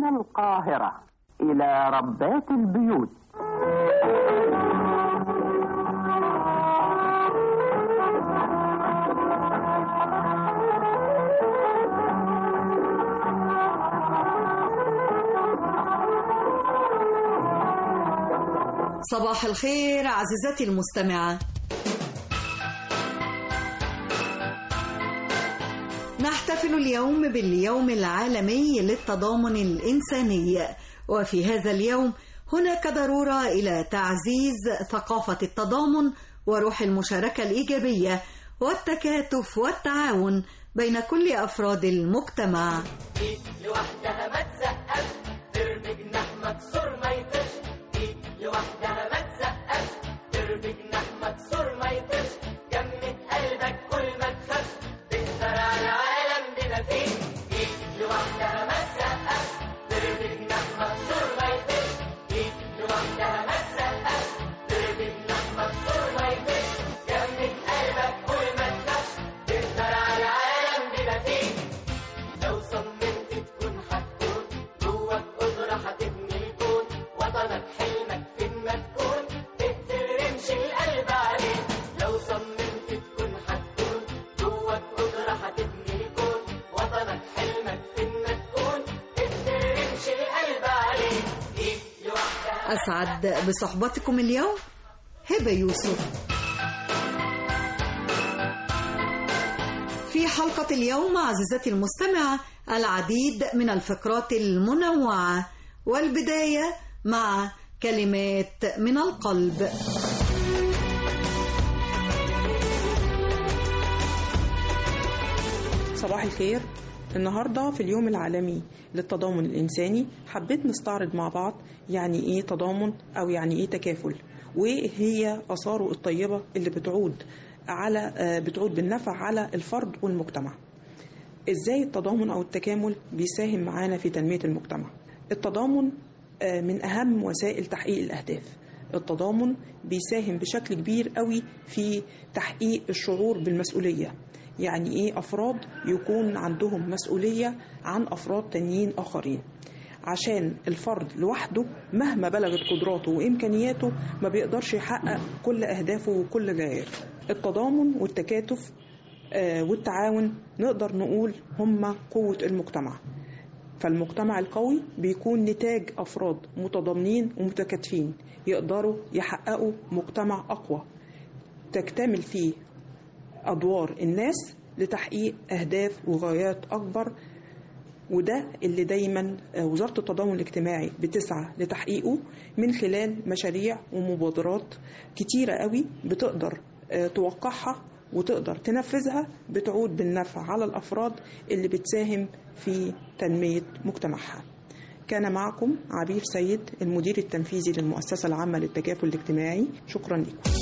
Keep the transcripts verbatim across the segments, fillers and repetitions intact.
من القاهرة إلى ربات البيوت. صباح الخير عزيزتي المستمعة. نحتفل اليوم باليوم العالمي للتضامن الإنساني، وفي هذا اليوم هناك ضرورة إلى تعزيز ثقافة التضامن وروح المشاركة الإيجابية والتكاتف والتعاون بين كل أفراد المجتمع. إيد لوحدها ما تسقف، ترمي جناح مكسور ما يطيرش. إيد لوحدها ما تسقف، ترمي جناح مكسور ما يطيرش. جمد قلبك كل ما تخاف، تقدر على العالم بما فيه. إيد لوحدها ما تسقف، ترمي جناح مكسور ما يطيرش. إيد لوحدها ما تسقف، ترمي جناح مكسور ما يطيرش. جمد قلبك كل ما تخاف، تقدر على العالم بما فيه. لو صممت تكون هتكون، جواك قدرة هتبني الكون. وطنك حلمك فين ما تكون، تقتل رمش القلب عليه. لو صممت تكون هتكون، جواك قدرة هتبني الكون. وطنك حلمك فين ما تكون، تقتل رمش القلب عليه. إيد لوحدها. أسعد بصحبتكم اليوم هبة يوسف. في حلقة اليوم عزيزتي المستمعة العديد من الفقرات المنوعة، والبداية مع كلمات من القلب. صباح الخير. النهاردة في اليوم العالمي للتضامن الإنساني حبيت نستعرض مع بعض يعني إيه تضامن أو يعني إيه تكافل، وإيه هي آثاره الطيبة اللي بتعود على بتعود بالنفع على الفرد والمجتمع. إزاي التضامن أو التكامل بيساهم معانا في تنمية المجتمع؟ التضامن من أهم وسائل تحقيق الأهداف. التضامن بيساهم بشكل كبير قوي في تحقيق الشعور بالمسؤولية. يعني إيه أفراد يكون عندهم مسؤولية عن أفراد تانيين آخرين، عشان الفرد لوحده مهما بلغت قدراته وإمكانياته ما بيقدرش يحقق كل أهدافه وكل غاياته. التضامن والتكاتف والتعاون نقدر نقول هما قوة المجتمع. فالمجتمع القوي بيكون نتاج أفراد متضامنين ومتكاتفين يقدروا يحققوا مجتمع أقوى تكتمل فيه أدوار الناس لتحقيق أهداف وغايات أكبر. وده اللي دايما وزارة التضامن الاجتماعي بتسعى لتحقيقه من خلال مشاريع ومبادرات كتيرة قوي بتقدر توقعها وتقدر تنفذها، بتعود بالنفع على الأفراد اللي بتساهم في تنمية مجتمعها. كان معكم عبير سيد المدير التنفيذي للمؤسسة العامة للتكافل الاجتماعي. شكرا لكم.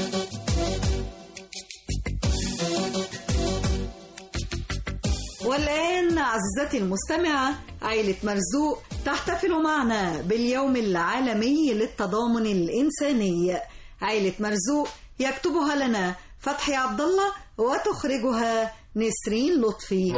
والآن عزيزتي المستمعة عائلة مرزوق تحتفل معنا باليوم العالمي للتضامن الإنساني. عائلة مرزوق يكتبها لنا فتحي عبد الله وتخرجها نسرين لطفي.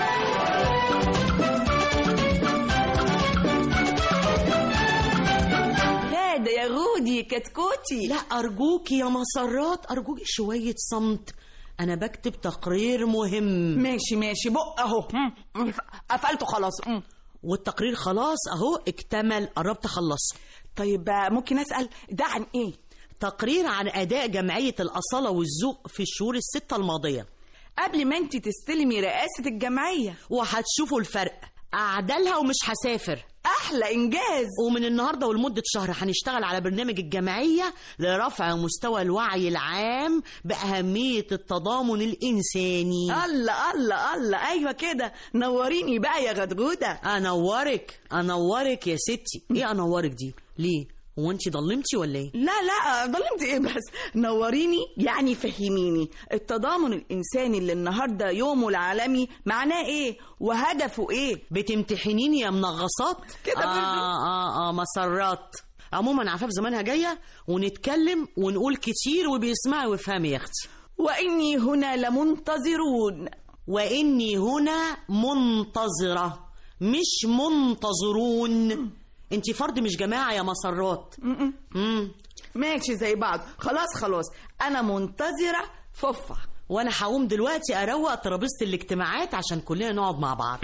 هذا يا غودي كتكوتي. لا أرجوكي يا مسرات، أرجوكي شوية صمت، أنا بكتب تقرير مهم. ماشي ماشي بق أهو قفلته خلاص. والتقرير خلاص أهو اكتمل، قربت أخلصه. طيب ممكن أسأل ده عن إيه؟ تقرير عن أداء جمعية الأصالة والذوق في الشهور الستة الماضية قبل ما أنت تستلمي رئاسة الجمعية، وهتشوفوا الفرق. أعدلها ومش هسافر. أحلى إنجاز. ومن النهاردة ولمدة شهر هنشتغل على برنامج الجمعية لرفع مستوى الوعي العام بأهمية التضامن الإنساني. الله الله الله، أيوة كده. نوريني بقى يا غدغودة. أنورك أنورك يا ستي. إيه أنورك دي؟ ليه؟ هو انت ضلمتي ولا ايه؟ لا لا ضلمت ايه، بس نوريني يعني فهميني التضامن الانساني اللي النهارده يومه العالمي معناه ايه وهدفه ايه؟ بتمتحنيني يا منغصات كده. اه اه اه مسرات. عموما عفاف زمانها جايه ونتكلم ونقول كتير وبيسمعي ويفهمي يا اختي. واني هنا لمنتظرون. واني هنا منتظره. مش منتظرون. انت فرد مش جماعة يا مسرات. مم. ماشي زي بعض. خلاص خلاص انا منتظرة فوفة، وانا هقوم دلوقتي اروق ترابيزة الاجتماعات عشان كلنا نقعد مع بعض.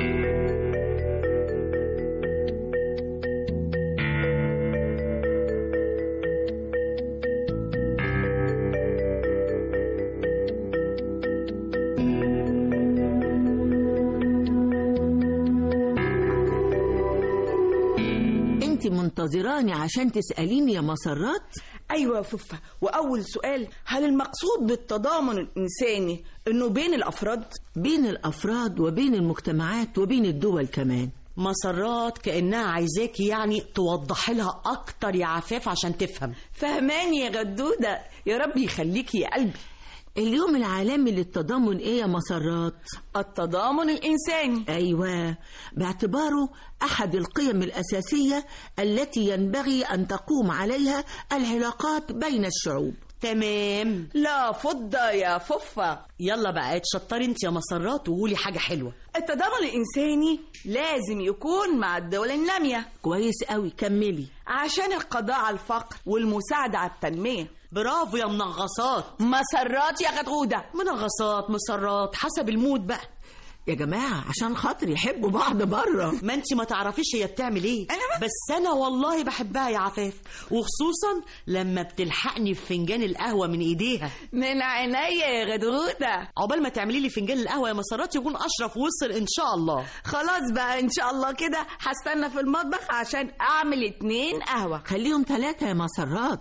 انت منتظراني عشان تسأليني يا مسرات؟ ايوه يا فوفة. واول سؤال، هل المقصود بالتضامن الانساني انه بين الافراد؟ بين الافراد وبين المجتمعات وبين الدول كمان. مسرات كأنها عايزاكي يعني توضحي لها اكتر يا عفاف عشان تفهم. فهماني يا غدودة، يا رب يخليكي يا قلبي. اليوم العالمي للتضامن ايه يا مسرات؟ التضامن الإنساني. أيوة، باعتباره أحد القيم الأساسية التي ينبغي أن تقوم عليها العلاقات بين الشعوب. تمام. لا فضة يا فوفة. يلا بقى اتشطري انت يا مسرات وقولي حاجة حلوة. التضامن الإنساني لازم يكون مع الدول النامية. كويس قوي، كملي. عشان القضاء على الفقر والمساعدة على التنمية. برافو يا منغصات. مسرات يا غدودة. منغصات مسرات حسب المود بقى يا جماعة، عشان خاطر يحبوا بعض بره. ما انت ما تعرفيش هي بتعمل ايه. أنا بس انا والله بحبها يا عفاف، وخصوصا لما بتلحقني في فنجان القهوة من ايديها. من عينيا يا غدودة. عقبال ما تعملي لي فنجان القهوة يا مسرات يكون اشرف وصل ان شاء الله. خلاص بقى ان شاء الله كده هستنى في المطبخ عشان اعمل اتنين قهوة. خليهم ثلاثة يا مسرات.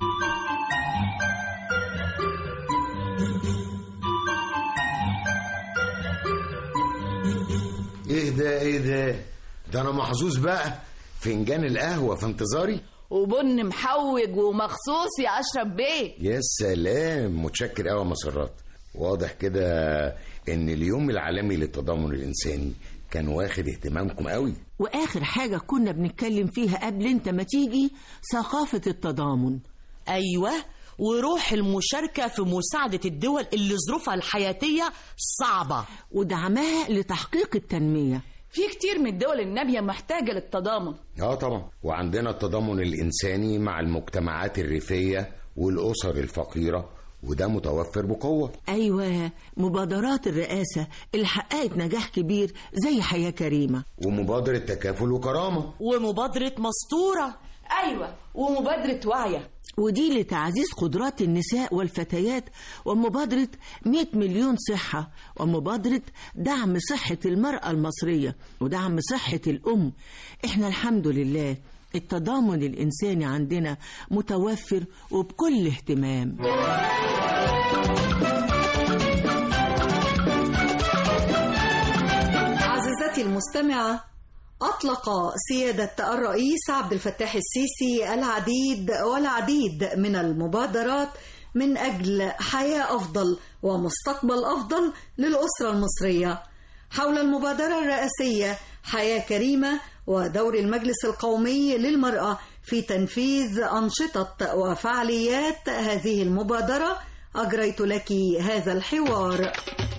ايه ده ايه ده ده انا محظوظ بقى، فنجان القهوة في انتظاري وبن محوج ومخصوص يا اشرف بيه. يا سلام، متشكر قوي يا مسرات. واضح كده ان اليوم العالمي للتضامن الانساني كان واخد اهتمامكم قوي. واخر حاجة كنا بنتكلم فيها قبل انت ما تيجي ثقافة التضامن. ايوه، وروح المشاركة في مساعدة الدول اللي ظروفها الحياتية صعبة ودعمها لتحقيق التنمية. في كتير من الدول النامية محتاجة للتضامن. اه طبعا، وعندنا التضامن الإنساني مع المجتمعات الريفية والأسر الفقيرة، وده متوفر بقوة. أيوة، مبادرات الرئاسة اللي حققت نجاح كبير زي حياة كريمة، ومبادرة تكافل وكرامة، ومبادرة مستورة. أيوة، ومبادرة وعية، ودي لتعزيز قدرات النساء والفتيات، ومبادرة مئة مليون صحة، ومبادرة دعم صحة المرأة المصرية، ودعم صحة الأم. احنا الحمد لله التضامن الإنساني عندنا متوفر وبكل اهتمام. عزيزتي المستمعة، أطلق سيادة الرئيس عبد الفتاح السيسي العديد والعديد من المبادرات من أجل حياة أفضل ومستقبل أفضل للأسرة المصرية. حول المبادرة الرئاسية حياة كريمة ودور المجلس القومي للمرأة في تنفيذ أنشطة وفعاليات هذه المبادرة، أجريت لك هذا الحوار.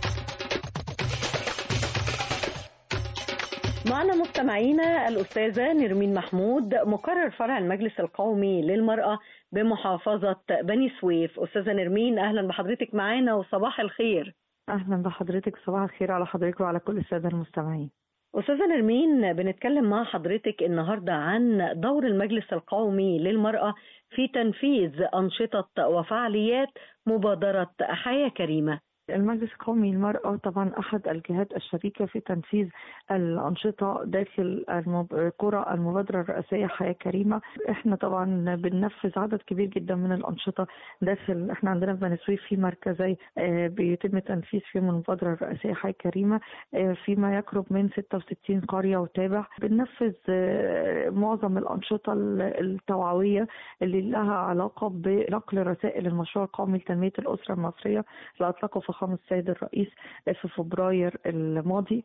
معنا مستمعينا الأستاذة نرمين محمود، مقرر فرع المجلس القومي للمرأة بمحافظة بني سويف. أستاذة نرمين، أهلا بحضرتك معانا وصباح الخير. أهلا بحضرتك، صباح الخير على حضرتك وعلى كل السادة المستمعين. أستاذة نرمين، بنتكلم مع حضرتك النهاردة عن دور المجلس القومي للمرأة في تنفيذ أنشطة وفعاليات مبادرة حياة كريمة. المجلس القومي للمرأة طبعا أحد الجهات الشريكة في تنفيذ الأنشطة داخل قرى المبادرة الرئاسية حياة كريمة. احنا طبعا بننفذ عدد كبير جدا من الأنشطة داخل، احنا عندنا في بني سويف في مركزي بيتم تنفيذ فيهم المبادرة الرئاسية حياة كريمة فيما يقرب من ستة وستين قرية وتابع. بننفذ معظم الأنشطة التوعوية اللي لها علاقة بنقل رسائل المشروع القومي لتنمية الأسرة المصرية اللي أطلقه فخامة فخامة السيد الرئيس في فبراير الماضي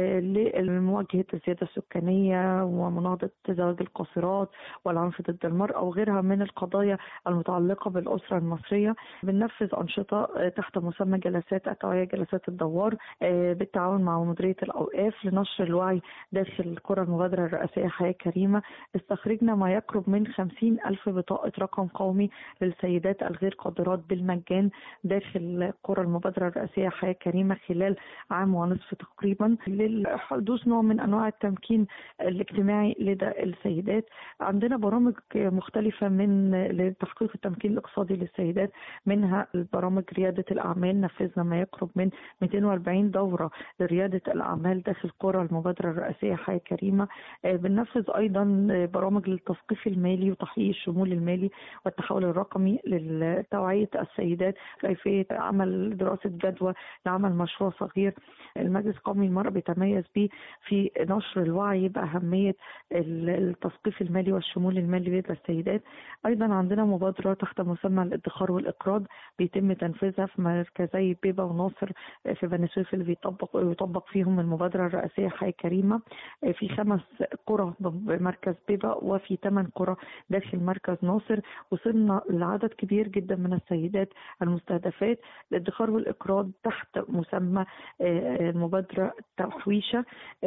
لمواجهة الزيادة السكانية ومناهضة زواج القاصرات والعنف ضد المرأة وغيرها من القضايا المتعلقة بالأسرة المصرية. بننفذ أنشطة تحت مسمى جلسات التوعية، جلسات الدوار، بالتعاون مع مديرية الأوقاف لنشر الوعي داخل القرى المبادرة الرئاسية حياة كريمة. استخرجنا ما يقرب من خمسين ألف بطاقة رقم قومي للسيدات الغير قادرات بالمجان داخل قرى المبادرة الرئاسية حياة كريمة خلال عام ونصف تقريبا، لحدوث نوع من أنواع التمكين الاجتماعي لدى السيدات. عندنا برامج مختلفة من لتحقيق التمكين الاقتصادي للسيدات، منها البرامج ريادة الأعمال. نفذنا ما يقرب من مئتين وأربعين دورة لريادة الأعمال داخل قرى المبادرة الرئاسية حياة كريمة. بننفذ أيضا برامج للتثقيف المالي وتحقيق الشمول المالي والتحول الرقمي لتوعية السيدات كيفية عمل دراسة جدوى لعمل مشروع صغير. المجلس القومي للمرأة بيتميز به في نشر الوعي بأهمية التثقيف المالي والشمول المالي لدى السيدات. أيضا عندنا مبادرة تحت مسمى الادخار والإقراض بيتم تنفيذها في مركزي بيبا وناصر في بني سويف اللي بيطبق يطبق فيهم المبادرة الرئاسية حياة كريمة، في خمس قرى بمركز بيبا وفي ثمان قرى داخل مركز ناصر. وصلنا لعدد كبير جدا من السيدات المستهدفات. الادخار والإقراض تحت مسمى المبادرة تحويشة،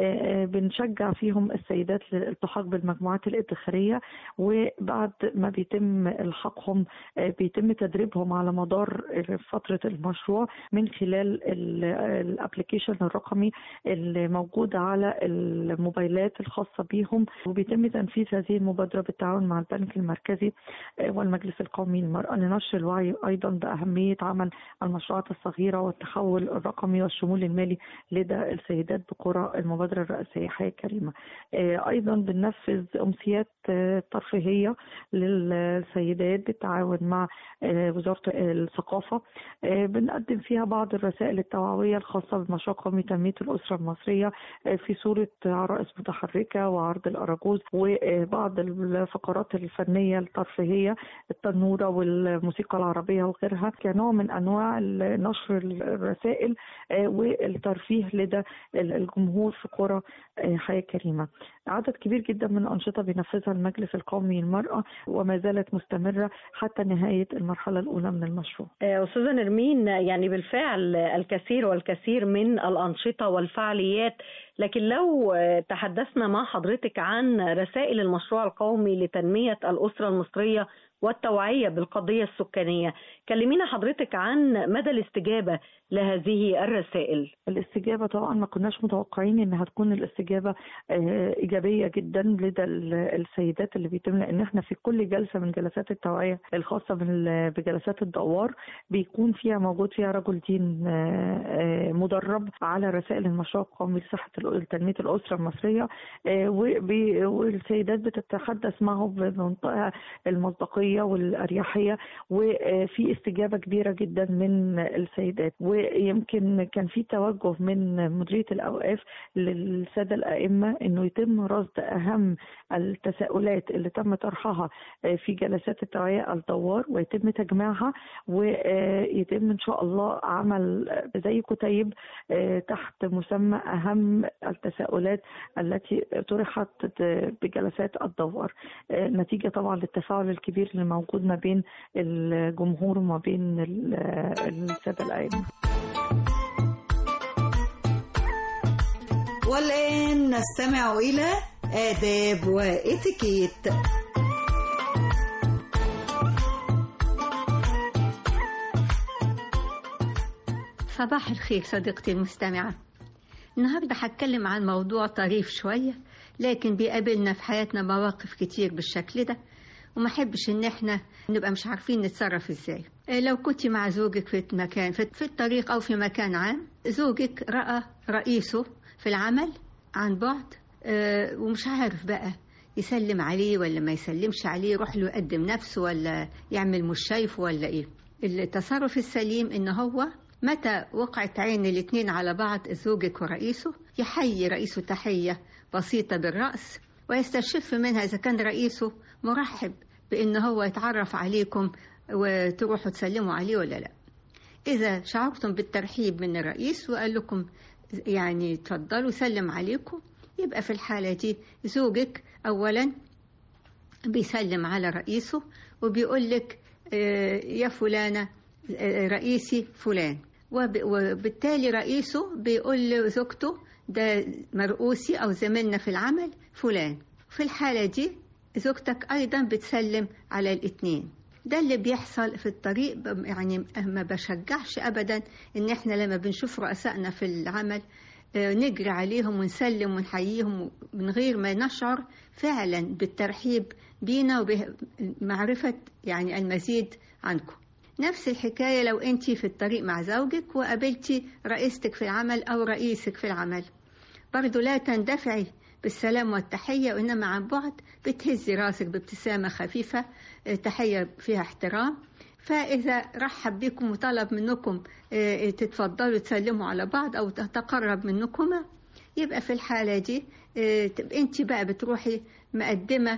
بنشجع فيهم السيدات للالتحاق بالمجموعات الادخارية، وبعد ما بيتم الحاقهم بيتم تدريبهم على مدار فترة المشروع من خلال الابليكيشن الرقمي الموجود على الموبايلات الخاصة بيهم. وبيتم تنفيذ هذه المبادرة بالتعاون مع البنك المركزي والمجلس القومي للمرأة لنشر الوعي أيضا بأهمية عمل المشروعات الصغيرة والتحول الرقمي والشمول المالي لدى السيدات بقرى المبادرة الرئاسية حياة كريمة. أيضا بننفذ أمسيات ترفيهية للسيدات بالتعاون مع وزارة الثقافة، بنقدم فيها بعض الرسائل التوعوية الخاصة بمشروع قومي تنمية الأسرة المصرية في صورة عرائس متحركة وعرض الأراجوز وبعض الفقرات الفنية الترفيهية التنورة والموسيقى العربية وغيرها كنوع من أنواع نشر الرسائل والترفيه لدى الجمهور في قرى حياة كريمة. عدد كبير جدا من الأنشطة بينفذها المجلس القومي للمرأة وما زالت مستمرة حتى نهاية المرحلة الأولى من المشروع. أستاذة نرمين، يعني بالفعل الكثير والكثير من الأنشطة والفعاليات، لكن لو تحدثنا مع حضرتك عن رسائل المشروع القومي لتنمية الأسرة المصرية والتوعية بالقضية السكانية، كلمينا حضرتك عن مدى الاستجابة لهذه الرسائل. الاستجابة طبعا ما كناش متوقعين انها تكون الاستجابة ايجابية جدا لدى السيدات اللي بيتم، لان احنا في كل جلسة من جلسات التوعية الخاصة بجلسات الدوار بيكون فيها موجود فيها رجل دين مدرب على رسائل المشروع القومي لصحة تنمية الأسرة المصرية، والسيدات بتتحدث معه بمنطقة المصداقية والأريحية، وفي استجابة كبيرة جدا من السيدات. ويمكن كان في توجه من مديرية الأوقاف للسادة الأئمة أنه يتم رصد أهم التساؤلات اللي تم طرحها في جلسات التوعية الدوار ويتم تجميعها، ويتم إن شاء الله عمل زي كتيب تحت مسمى أهم التساؤلات التي طرحت بجلسات الدوار، نتيجة طبعا للتفاعل الكبير اللي موجود ما بين الجمهور وما بين السادة الأئمة. والآن نستمع إلى آداب وإتيكيت. صباح الخير صديقتي المستمعة. النهاردة هتكلم عن موضوع طريف شوية، لكن بيقابلنا في حياتنا مواقف كتير بالشكل ده، وما حبش ان احنا نبقى مش عارفين نتصرف ازاي. لو كنت مع زوجك في مكان في الطريق او في مكان عام، زوجك رأى رئيسه في العمل عن بعد ومش عارف بقى يسلم عليه ولا ما يسلمش عليه، يروح له يقدم نفسه ولا يعمل مش شايفه ولا ايه. التصرف السليم ان هو متى وقعت عين الاتنين على بعض، زوجك ورئيسه، يحيي رئيسه تحية بسيطة بالرأس ويستشف منها إذا كان رئيسه مرحب بأن هو يتعرف عليكم وتروحوا تسلموا عليه ولا لا. إذا شعرتم بالترحيب من الرئيس وقال لكم يعني تفضلوا سلم عليكم، يبقى في الحالة دي زوجك أولا بيسلم على رئيسه وبيقول لك يا فلانة رئيسي فلان، وبالتالي رئيسه بيقول لزوجته ده مرؤوسي أو زميلنا في العمل فلان. في الحالة دي زوجتك أيضا بتسلم على الاثنين. ده اللي بيحصل في الطريق. يعني ما بشجعش أبدا إن إحنا لما بنشوف رؤسائنا في العمل نجري عليهم ونسلم ونحييهم من غير ما نشعر فعلا بالترحيب بينا وبمعرفة يعني المزيد عنكم. نفس الحكاية لو أنت في الطريق مع زوجك وقابلتي رئيستك في العمل أو رئيسك في العمل، برضو لا تندفعي بالسلام والتحية، وإنما عن بعد بتهزي راسك بابتسامة خفيفة، تحية فيها احترام. فإذا رحب بكم وطلب منكم تتفضلوا تسلموا على بعض أو تقرب منكما، يبقى في الحالة دي أنت بقى بتروحي مقدمة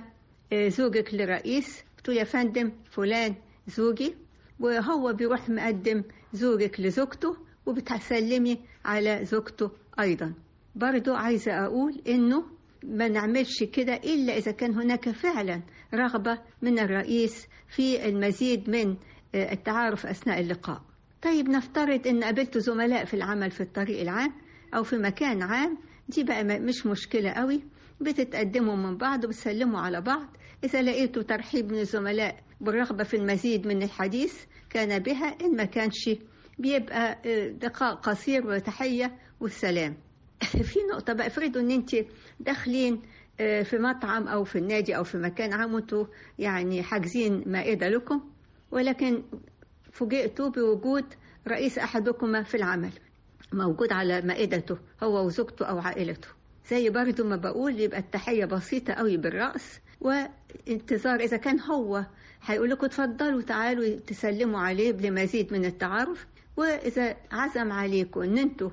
زوجك للرئيس، بتقول يا فندم فلان زوجي، وهو بيروح مقدم زوجك لزوجته وبتسلمي على زوجته أيضا. برضو عايزة أقول إنه ما نعملش كده إلا إذا كان هناك فعلا رغبة من الرئيس في المزيد من التعارف أثناء اللقاء. طيب نفترض إن قابلت زملاء في العمل في الطريق العام أو في مكان عام، دي بقى مش مشكلة قوي، بتتقدموا من بعض وبتسلموا على بعض. إذا لقيتوا ترحيب من الزملاء بالرغبة في المزيد من الحديث كان بها، إن ما كانش بيبقى دقائق قصير وتحية والسلام. في نقطة بقى، افرضوا إن أنت داخلين في مطعم أو في النادي أو في مكان عام وانتوا يعني حاجزين مائدة لكم، ولكن فوجئتوا بوجود رئيس أحدكما في العمل موجود على مائدته هو وزوجته أو عائلته. زي برضو ما بقول يبقى التحية بسيطة قوي بالرأس وانتظار. إذا كان هو هيقول لكم تفضلوا تعالوا تسلموا عليه لمزيد من التعارف، وإذا عزم عليكم أن انتوا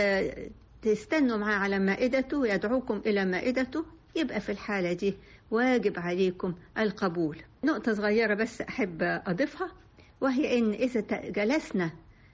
تستنوا معاه على مائدته ويدعوكم إلى مائدته، يبقى في الحالة دي واجب عليكم القبول. نقطة صغيرة بس أحب أضيفها، وهي إن إذا جلسنا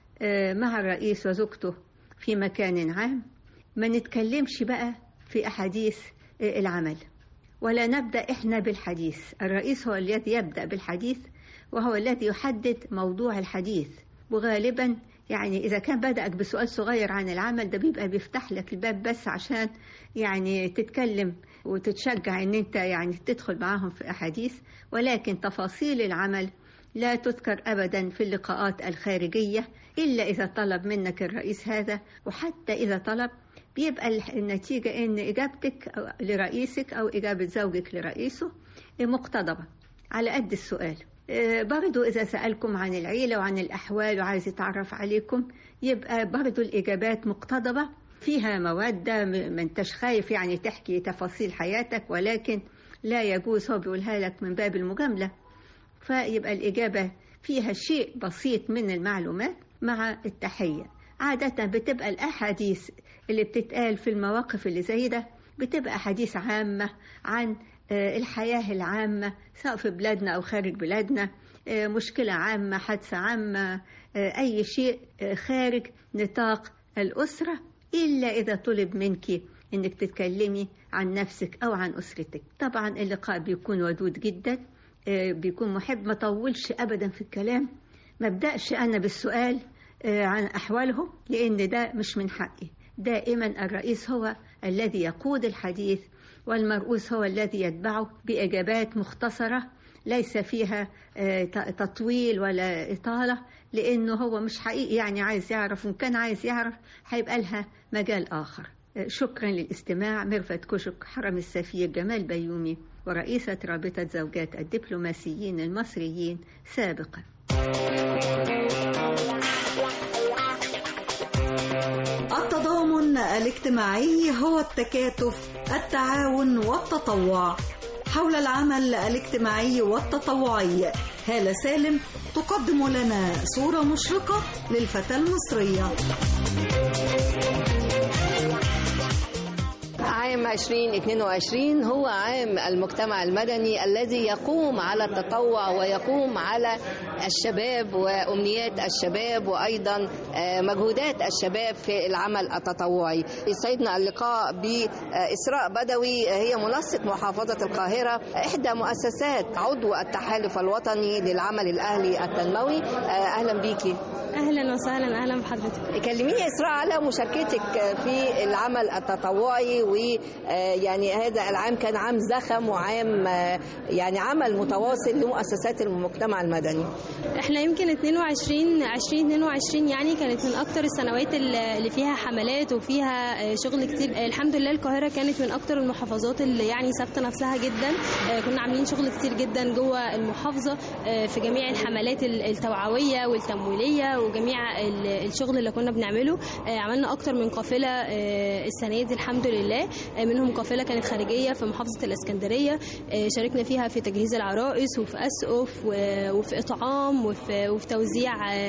مع الرئيس وزوجته في مكان عام ما نتكلمش بقى في أحاديث العمل، ولا نبدأ إحنا بالحديث. الرئيس هو الذي يبدأ بالحديث وهو الذي يحدد موضوع الحديث، وغالبا يعني إذا كان بدأك بسؤال صغير عن العمل ده بيبقى بيفتح لك الباب بس عشان يعني تتكلم وتتشجع إن أنت يعني تدخل معاهم في أحاديث، ولكن تفاصيل العمل لا تذكر أبدا في اللقاءات الخارجية إلا إذا طلب منك الرئيس هذا. وحتى إذا طلب بيبقى النتيجة إن إجابتك لرئيسك أو إجابة زوجك لرئيسه مقتضبة على قد السؤال. برضو إذا سألكم عن العيلة وعن الأحوال وعايز يتعرف عليكم، يبقى برضو الإجابات مقتضبة فيها مودة، ما انتش خايف يعني تحكي تفاصيل حياتك، ولكن لا يجوز هو بيقولها لك من باب المجاملة. فيبقى الإجابة فيها شيء بسيط من المعلومات مع التحية. عادة بتبقى الأحاديث اللي بتتقال في المواقف اللي زي ده بتبقى حديث عامة عن الحياة العامة سواء في بلادنا أو خارج بلادنا، مشكلة عامة، حادثة عامة، أي شيء خارج نطاق الأسرة، إلا إذا طلب منك إنك تتكلمي عن نفسك أو عن أسرتك. طبعا اللقاء بيكون ودود جدا، بيكون محب، ما طولش أبدا في الكلام، ما بدأش أنا بالسؤال عن أحوالهم لأن ده مش من حقي. دائما الرئيس هو الذي يقود الحديث والمرؤوس هو الذي يتبعه بإجابات مختصرة ليس فيها تطويل ولا إطالة، لأنه هو مش حقيقي يعني عايز يعرف، وإن كان عايز يعرف هيبقى لها مجال آخر. شكرا للاستماع. ميرفت كشك، حرم السفير جمال بيومي، ورئيسة رابطة زوجات الدبلوماسيين المصريين سابقا. التضامن الاجتماعي هو التكاتف، التعاون والتطوع حول العمل الاجتماعي والتطوعي. هالة سالم تقدم لنا صورة مشرقة للفتاة المصرية. عام عام ألفين واثنين وعشرين هو عام المجتمع المدني الذي يقوم على التطوع ويقوم على الشباب وأمنيات الشباب وأيضا مجهودات الشباب في العمل التطوعي. يسعدنا اللقاء بإسراء بدوي، هي منسق محافظة القاهرة، إحدى مؤسسات عضو التحالف الوطني للعمل الأهلي التنموي. أهلا بيكي. اهلا وسهلا. اهلا بحضرتك. كلميني يا اسراء على مشاركتك في العمل التطوعي، ويعني هذا العام كان عام زخم وعام يعني عمل متواصل لمؤسسات المجتمع المدني. احنا يمكن اثنين وعشرين ألفين واثنين وعشرين يعني كانت من اكتر السنوات اللي فيها حملات وفيها شغل كتير. الحمد لله القاهره كانت من اكتر المحافظات اللي يعني ثابته نفسها جدا. كنا عاملين شغل كتير جدا جوه المحافظه في جميع الحملات التوعويه والتمويليه وجميع الشغل اللي كنا بنعمله. عملنا اكتر من قافله السنه دي الحمد لله، منهم قافله كانت خارجيه في محافظه الاسكندريه، شاركنا فيها في تجهيز العرائس وفي اسقف وفي اطعام وفي, وفي توزيع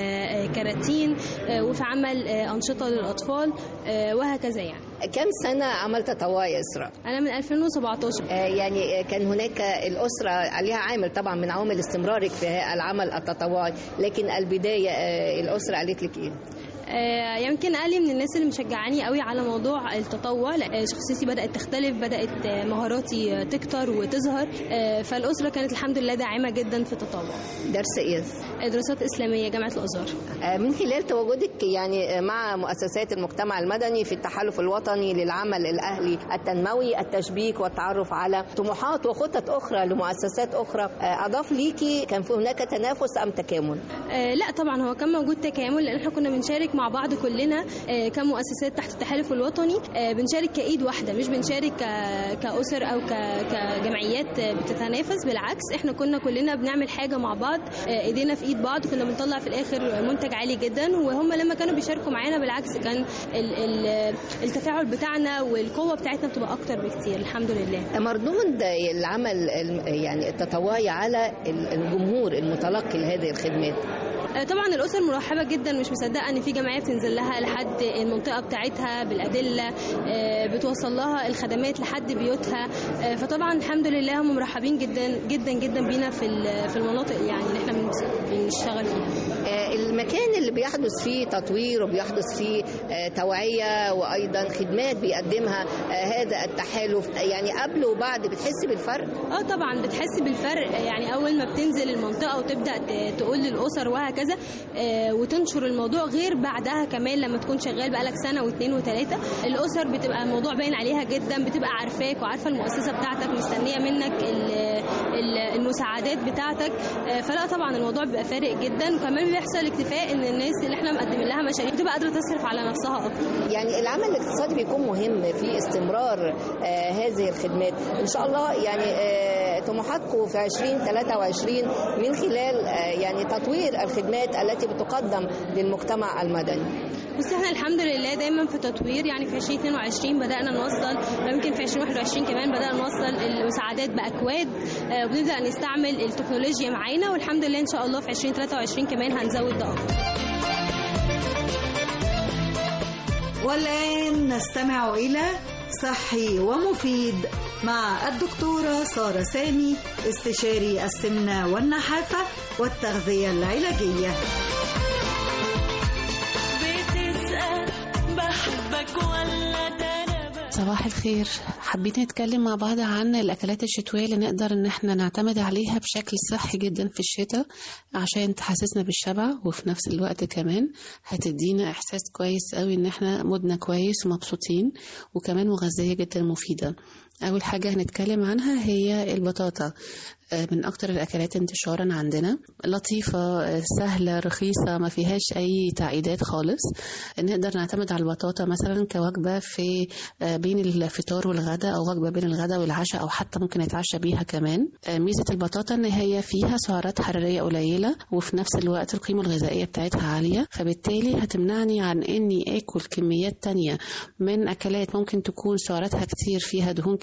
كراتين وفي عمل انشطه للاطفال وهكذا. يعني كم سنة عمل تطوعي يا إسراء؟ أنا من ألفين وسبعتاشر. آه يعني كان هناك الأسرة عليها عامل طبعا من عوامل استمرارك في العمل التطوعي، لكن البداية آه الأسرة قالت لك إيه؟ آه يمكن قال لي من الناس اللي مشجعاني قوي على موضوع التطوع. شخصيتي بدأت تختلف، بدأت مهاراتي تكتر وتظهر، آه فالأسرة كانت الحمد لله داعمة جدا في التطوع. درس إيه؟ دراسات إسلامية جامعة الأزهر. آه من خلال تواجدك يعني مع مؤسسات المجتمع المدني في التحالف الوطني للعمل الأهلي التنموي، التشبيك والتعرف على طموحات وخطط أخرى لمؤسسات أخرى، آه أضاف ليكي كان في هناك تنافس أم تكامل؟ آه لا طبعا هو كان موجود تكامل، لأن احنا كنا بنشارك مع بعض كلنا كمؤسسات تحت التحالف الوطني، بنشارك كايد واحده، مش بنشارك كأسر او كجمعيات بتتنافس. بالعكس احنا كنا كلنا بنعمل حاجه مع بعض، ايدينا في ايد بعض، كنا بنطلع في الاخر منتج عالي جدا. وهم لما كانوا بيشاركوا معانا بالعكس كان التفاعل بتاعنا والقوه بتاعتنا بتبقى اكتر بكتير الحمد لله. مردود العمل يعني التطوعي على الجمهور المتلقي لهذه الخدمات؟ طبعا الاسر مرحبه جدا، مش مصدقه ان في جمعيه بتنزل لها لحد المنطقه بتاعتها بالادله، بتوصل لها الخدمات لحد بيوتها. فطبعا الحمد لله هم مرحبين جدا جدا جدا بينا في في المناطق يعني اللي احنا بنشتغل فيها. المكان اللي بيحدث فيه تطوير وبيحدث فيه توعيه وايضا خدمات بيقدمها هذا التحالف، يعني قبل وبعد بتحس بالفرق؟ اه طبعا بتحس بالفرق. يعني اول ما بتنزل المنطقه وتبدا تقول للاسر وهكذا وتنشر الموضوع، غير بعدها كمان لما تكون شغال بقالك سنه واثنين وثلاثه، الاسر بتبقى الموضوع باين عليها جدا، بتبقى عارفاك وعارفه المؤسسه بتاعتك، مستنيه منك المساعدات بتاعتك. فلا طبعا الموضوع بيبقى فارق جدا، وكمان بيحصل اكتفاء ان الناس اللي احنا مقدمين لها مشاريع بتبقى قادره تصرف على نفسها اكتر. يعني العمل الاقتصادي بيكون مهم في استمرار آه هذه الخدمات. ان شاء الله يعني آه طموحاتكم في ألفين وثلاثة وعشرين من خلال آه يعني تطوير الخدمات التي بتقدم للمجتمع المدني. بس احنا الحمد لله دايما في تطوير. يعني في ألفين واثنين وعشرين بدانا نوصل، يمكن في ألفين وواحد وعشرين كمان بدانا نوصل المساعدات باكواد، وبنبدا نستعمل التكنولوجيا معانا، والحمد لله ان شاء الله في ألفين وثلاثة وعشرين كمان هنزود ده اكتر. والآن نستمع إلى صحي ومفيد مع الدكتورة سارة سامي، استشاري السمنة والنحافة والتغذية العلاجية. صباح الخير. حبيت نتكلم مع بعض عن الأكلات الشتوية اللي نقدر إن احنا نعتمد عليها بشكل صحي جدا في الشتاء عشان تحسسنا بالشبع، وفي نفس الوقت كمان هتدينا إحساس كويس قوي إن احنا مودنا كويس ومبسوطين، وكمان مغذية جدا مفيدة. أول حاجة هنتكلم عنها هي البطاطا، من أكتر الأكلات انتشارا عندنا، لطيفة سهلة رخيصة ما فيهاش أي تعقيدات خالص. نقدر نعتمد على البطاطا مثلا كوجبة في بين الفطار والغداء، أو وجبة بين الغداء والعشاء، أو حتى ممكن نتعشى بيها كمان. ميزة البطاطا إن هي فيها سعرات حرارية قليلة، وفي نفس الوقت القيمة الغذائية بتاعتها عالية، فبالتالي هتمنعني عن إني آكل كميات تانية من أكلات ممكن تكون سعراتها كتير، فيها دهون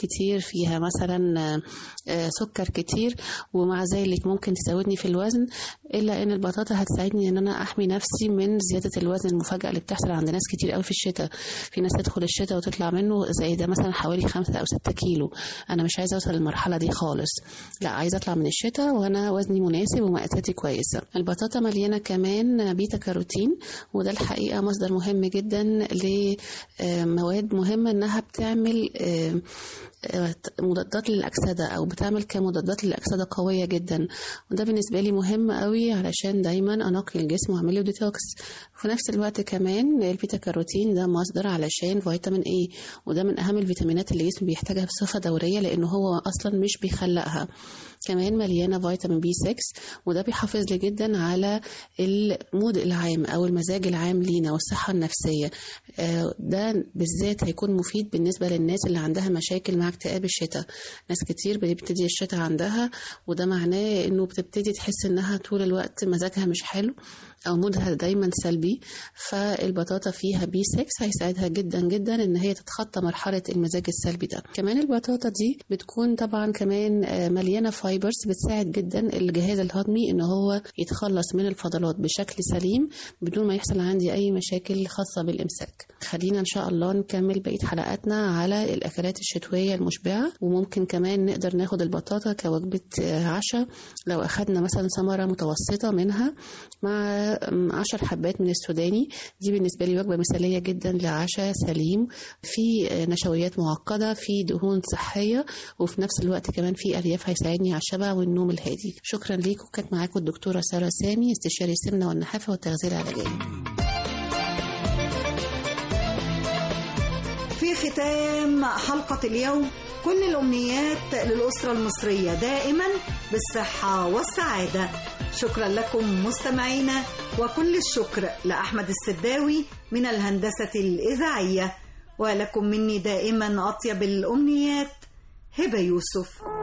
كتير، فيها مثلا سكر كتير، ومع ذلك ممكن تزودني في الوزن، إلا إن البطاطا هتساعدني إن أنا أحمي نفسي من زيادة الوزن المفاجئة اللي بتحصل عند ناس كتير قوي في الشتاء. في ناس تدخل الشتاء وتطلع منه زي ده مثلا حوالي خمسة أو ستة كيلو. أنا مش عايزة أوصل للمرحلة دي خالص، لا، عايزة أطلع من الشتاء وأنا وزني مناسب ومقاساتي كويسة. البطاطا مليانة كمان بيتا كاروتين، وده الحقيقة مصدر مهم جدا لمواد مهمة إنها بتعمل مضادات للأكسدة أو بتعمل كمضادات للأكسدة قوية جدا، وده بالنسبة لي مهم قوي علشان دايما أنقي الجسم وأعمله ديتوكس. في نفس الوقت كمان البيتا كاروتين ده مصدر علشان فيتامين اي، وده من أهم الفيتامينات اللي الجسم بيحتاجها بصفة دورية لأنه هو أصلا مش بيخلقها. كمان مليانة فيتامين بي ستة، وده بيحافظ لي جدا على المود العام أو المزاج العام لينا والصحة النفسية. ده بالذات هيكون مفيد بالنسبة للناس اللي عندها مشاكل مع اكتئاب الشتاء. ناس كتير بتبتدي الشتاء عندها، وده معناه انه بتبتدي تحس انها طول الوقت مزاجها مش حلو او مودها دايما سلبي، فالبطاطا فيها بي ستة هيساعدها جدا جدا ان هي تتخطى مرحلة المزاج السلبي ده. كمان البطاطا دي بتكون طبعا كمان مليانة فايبرز بتساعد جدا الجهاز الهضمي ان هو يتخلص من الفضلات بشكل سليم بدون ما يحصل عندي اي مشاكل خاصة بالامساك. خلينا ان شاء الله نكمل بقية حلقاتنا على الاكلات الشتوية المشبعة، وممكن كمان نقدر ناخد البطاطا كوجبة عشاء لو اخدنا مثلا ثمرة متوسطة منها مع عشر حبات من السوداني. دي بالنسبة لي وجبة مثالية جدا لعشاء سليم، في نشويات معقدة، في دهون صحية، وفي نفس الوقت كمان في ألياف هيساعدني على الشبع والنوم الهادي. شكرا ليكم. كانت معاكم الدكتورة سارة سامي، استشاري السمنة والنحافة والتغذية العلاجية. في ختام حلقة اليوم كل الأمنيات للأسرة المصرية دائما بالصحة والسعادة. شكرا لكم مستمعينا، وكل الشكر لأحمد السداوي من الهندسة الإذاعية، ولكم مني دائما أطيب الأمنيات، هبة يوسف.